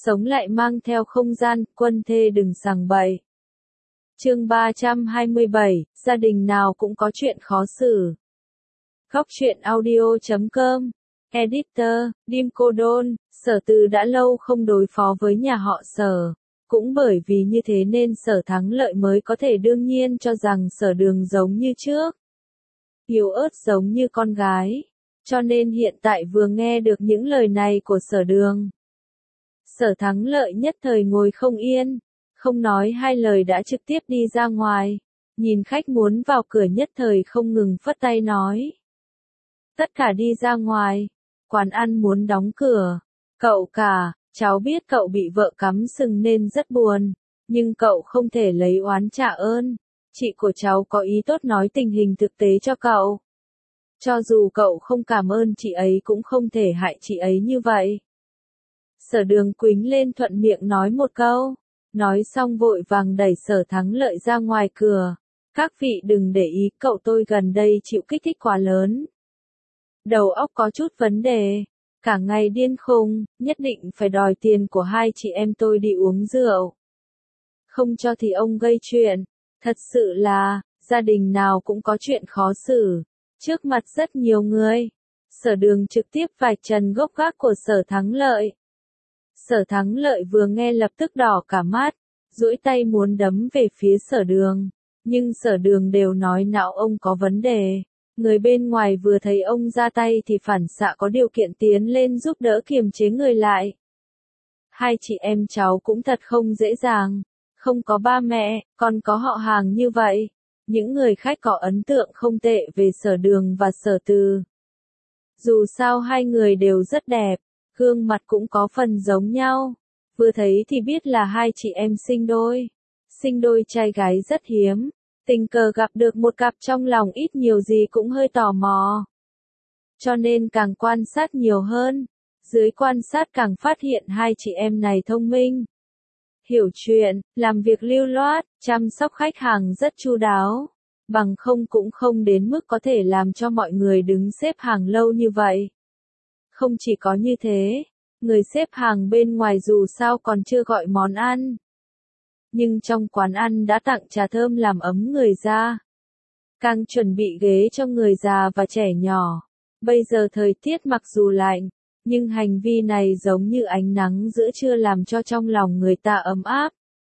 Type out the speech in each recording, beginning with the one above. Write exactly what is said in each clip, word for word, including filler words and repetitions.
sống lại mang theo không gian, quân thê đừng sằng bậy. Chương ba trăm hai mươi bảy, gia đình nào cũng có chuyện khó xử. Góc truyện audio chấm com, Editor, Dim Cô Đôn, Sở Từ đã lâu không đối phó với nhà họ Sở. Cũng bởi vì như thế nên Sở Thắng Lợi mới có thể đương nhiên cho rằng Sở Đường giống như trước. Yếu ớt giống như con gái. Cho nên hiện tại vừa nghe được những lời này của Sở Đường. Sở Thắng Lợi nhất thời ngồi không yên, không nói hai lời đã trực tiếp đi ra ngoài, nhìn khách muốn vào cửa nhất thời không ngừng phất tay nói. Tất cả đi ra ngoài, quán ăn muốn đóng cửa, cậu cả, cháu biết cậu bị vợ cắm sừng nên rất buồn, nhưng cậu không thể lấy oán trả ơn, chị của cháu có ý tốt nói tình hình thực tế cho cậu. Cho dù cậu không cảm ơn chị ấy cũng không thể hại chị ấy như vậy. Sở Đường quính lên thuận miệng nói một câu, nói xong vội vàng đẩy Sở Thắng Lợi ra ngoài cửa. Các vị đừng để ý, cậu tôi gần đây chịu kích thích quá lớn. Đầu óc có chút vấn đề, cả ngày điên khùng, nhất định phải đòi tiền của hai chị em tôi đi uống rượu. Không cho thì ông gây chuyện, thật sự là, gia đình nào cũng có chuyện khó xử, trước mặt rất nhiều người. Sở Đường trực tiếp vạch trần gốc gác của Sở Thắng Lợi. Sở Thắng Lợi vừa nghe lập tức đỏ cả mắt, duỗi tay muốn đấm về phía Sở Đường, nhưng Sở Đường đều nói não ông có vấn đề. Người bên ngoài vừa thấy ông ra tay thì phản xạ có điều kiện tiến lên giúp đỡ kiềm chế người lại. Hai chị em cháu cũng thật không dễ dàng, không có ba mẹ, còn có họ hàng như vậy. Những người khách có ấn tượng không tệ về Sở Đường và Sở Từ. Dù sao hai người đều rất đẹp, gương mặt cũng có phần giống nhau. Vừa thấy thì biết là hai chị em sinh đôi. Sinh đôi trai gái rất hiếm. Tình cờ gặp được một cặp trong lòng ít nhiều gì cũng hơi tò mò. Cho nên càng quan sát nhiều hơn. Dưới quan sát càng phát hiện hai chị em này thông minh. Hiểu chuyện, làm việc lưu loát, chăm sóc khách hàng rất chu đáo. Bằng không cũng không đến mức có thể làm cho mọi người đứng xếp hàng lâu như vậy. Không chỉ có như thế, người xếp hàng bên ngoài dù sao còn chưa gọi món ăn. Nhưng trong quán ăn đã tặng trà thơm làm ấm người ra. Càng chuẩn bị ghế cho người già và trẻ nhỏ. Bây giờ thời tiết mặc dù lạnh, nhưng hành vi này giống như ánh nắng giữa trưa làm cho trong lòng người ta ấm áp.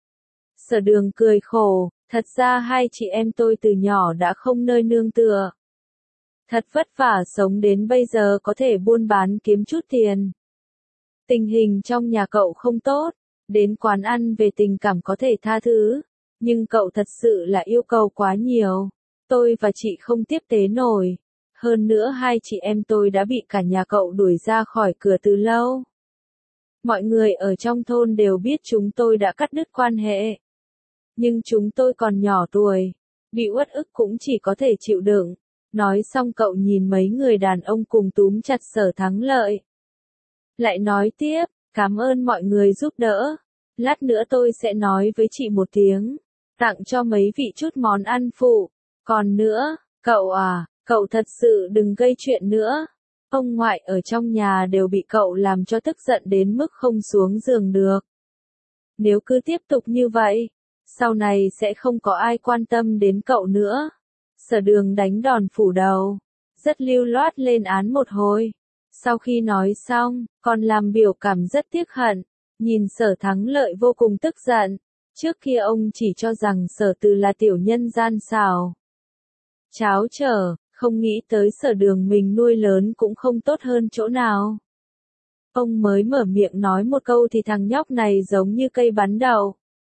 Sở Đường cười khổ, thật ra hai chị em tôi từ nhỏ đã không nơi nương tựa. Thật vất vả sống đến bây giờ có thể buôn bán kiếm chút tiền. Tình hình trong nhà cậu không tốt, đến quán ăn về tình cảm có thể tha thứ, nhưng cậu thật sự là yêu cầu quá nhiều. Tôi và chị không tiếp tế nổi. Hơn nữa hai chị em tôi đã bị cả nhà cậu đuổi ra khỏi cửa từ lâu. Mọi người ở trong thôn đều biết chúng tôi đã cắt đứt quan hệ. Nhưng chúng tôi còn nhỏ tuổi, bị uất ức cũng chỉ có thể chịu đựng. Nói xong cậu nhìn mấy người đàn ông cùng túm chặt Sở Thắng Lợi. Lại nói tiếp, cảm ơn mọi người giúp đỡ. Lát nữa tôi sẽ nói với chị một tiếng, tặng cho mấy vị chút món ăn phụ. Còn nữa, cậu à, cậu thật sự đừng gây chuyện nữa. Ông ngoại ở trong nhà đều bị cậu làm cho tức giận đến mức không xuống giường được. Nếu cứ tiếp tục như vậy, sau này sẽ không có ai quan tâm đến cậu nữa. Sở Đường đánh đòn phủ đầu, rất lưu loát lên án một hồi. Sau khi nói xong, còn làm biểu cảm rất tiếc hận, nhìn Sở Thắng Lợi vô cùng tức giận. Trước kia ông chỉ cho rằng Sở Từ là tiểu nhân gian xảo, cháo trở, không nghĩ tới Sở Đường mình nuôi lớn cũng không tốt hơn chỗ nào. Ông mới mở miệng nói một câu thì thằng nhóc này giống như cây bắn đậu.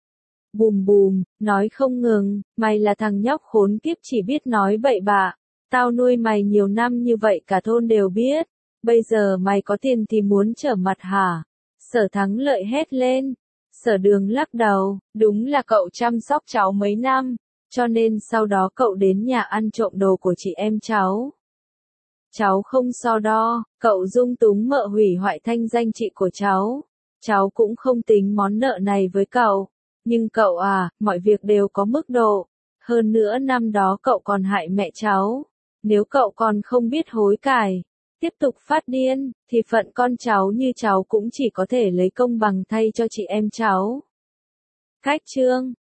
Bùm bùm, nói không ngừng, mày là thằng nhóc khốn kiếp chỉ biết nói bậy bạ. Tao nuôi mày nhiều năm như vậy cả thôn đều biết. Bây giờ mày có tiền thì muốn trở mặt hả? Sở Thắng Lợi hét lên. Sở Đường lắc đầu, đúng là cậu chăm sóc cháu mấy năm, cho nên sau đó cậu đến nhà ăn trộm đồ của chị em cháu. Cháu không so đo, cậu dung túng mợ hủy hoại thanh danh chị của cháu. Cháu cũng không tính món nợ này với cậu. Nhưng cậu à, mọi việc đều có mức độ. Hơn nữa năm đó cậu còn hại mẹ cháu. Nếu cậu còn không biết hối cải, tiếp tục phát điên, thì phận con cháu như cháu cũng chỉ có thể lấy công bằng thay cho chị em cháu. Khách trương,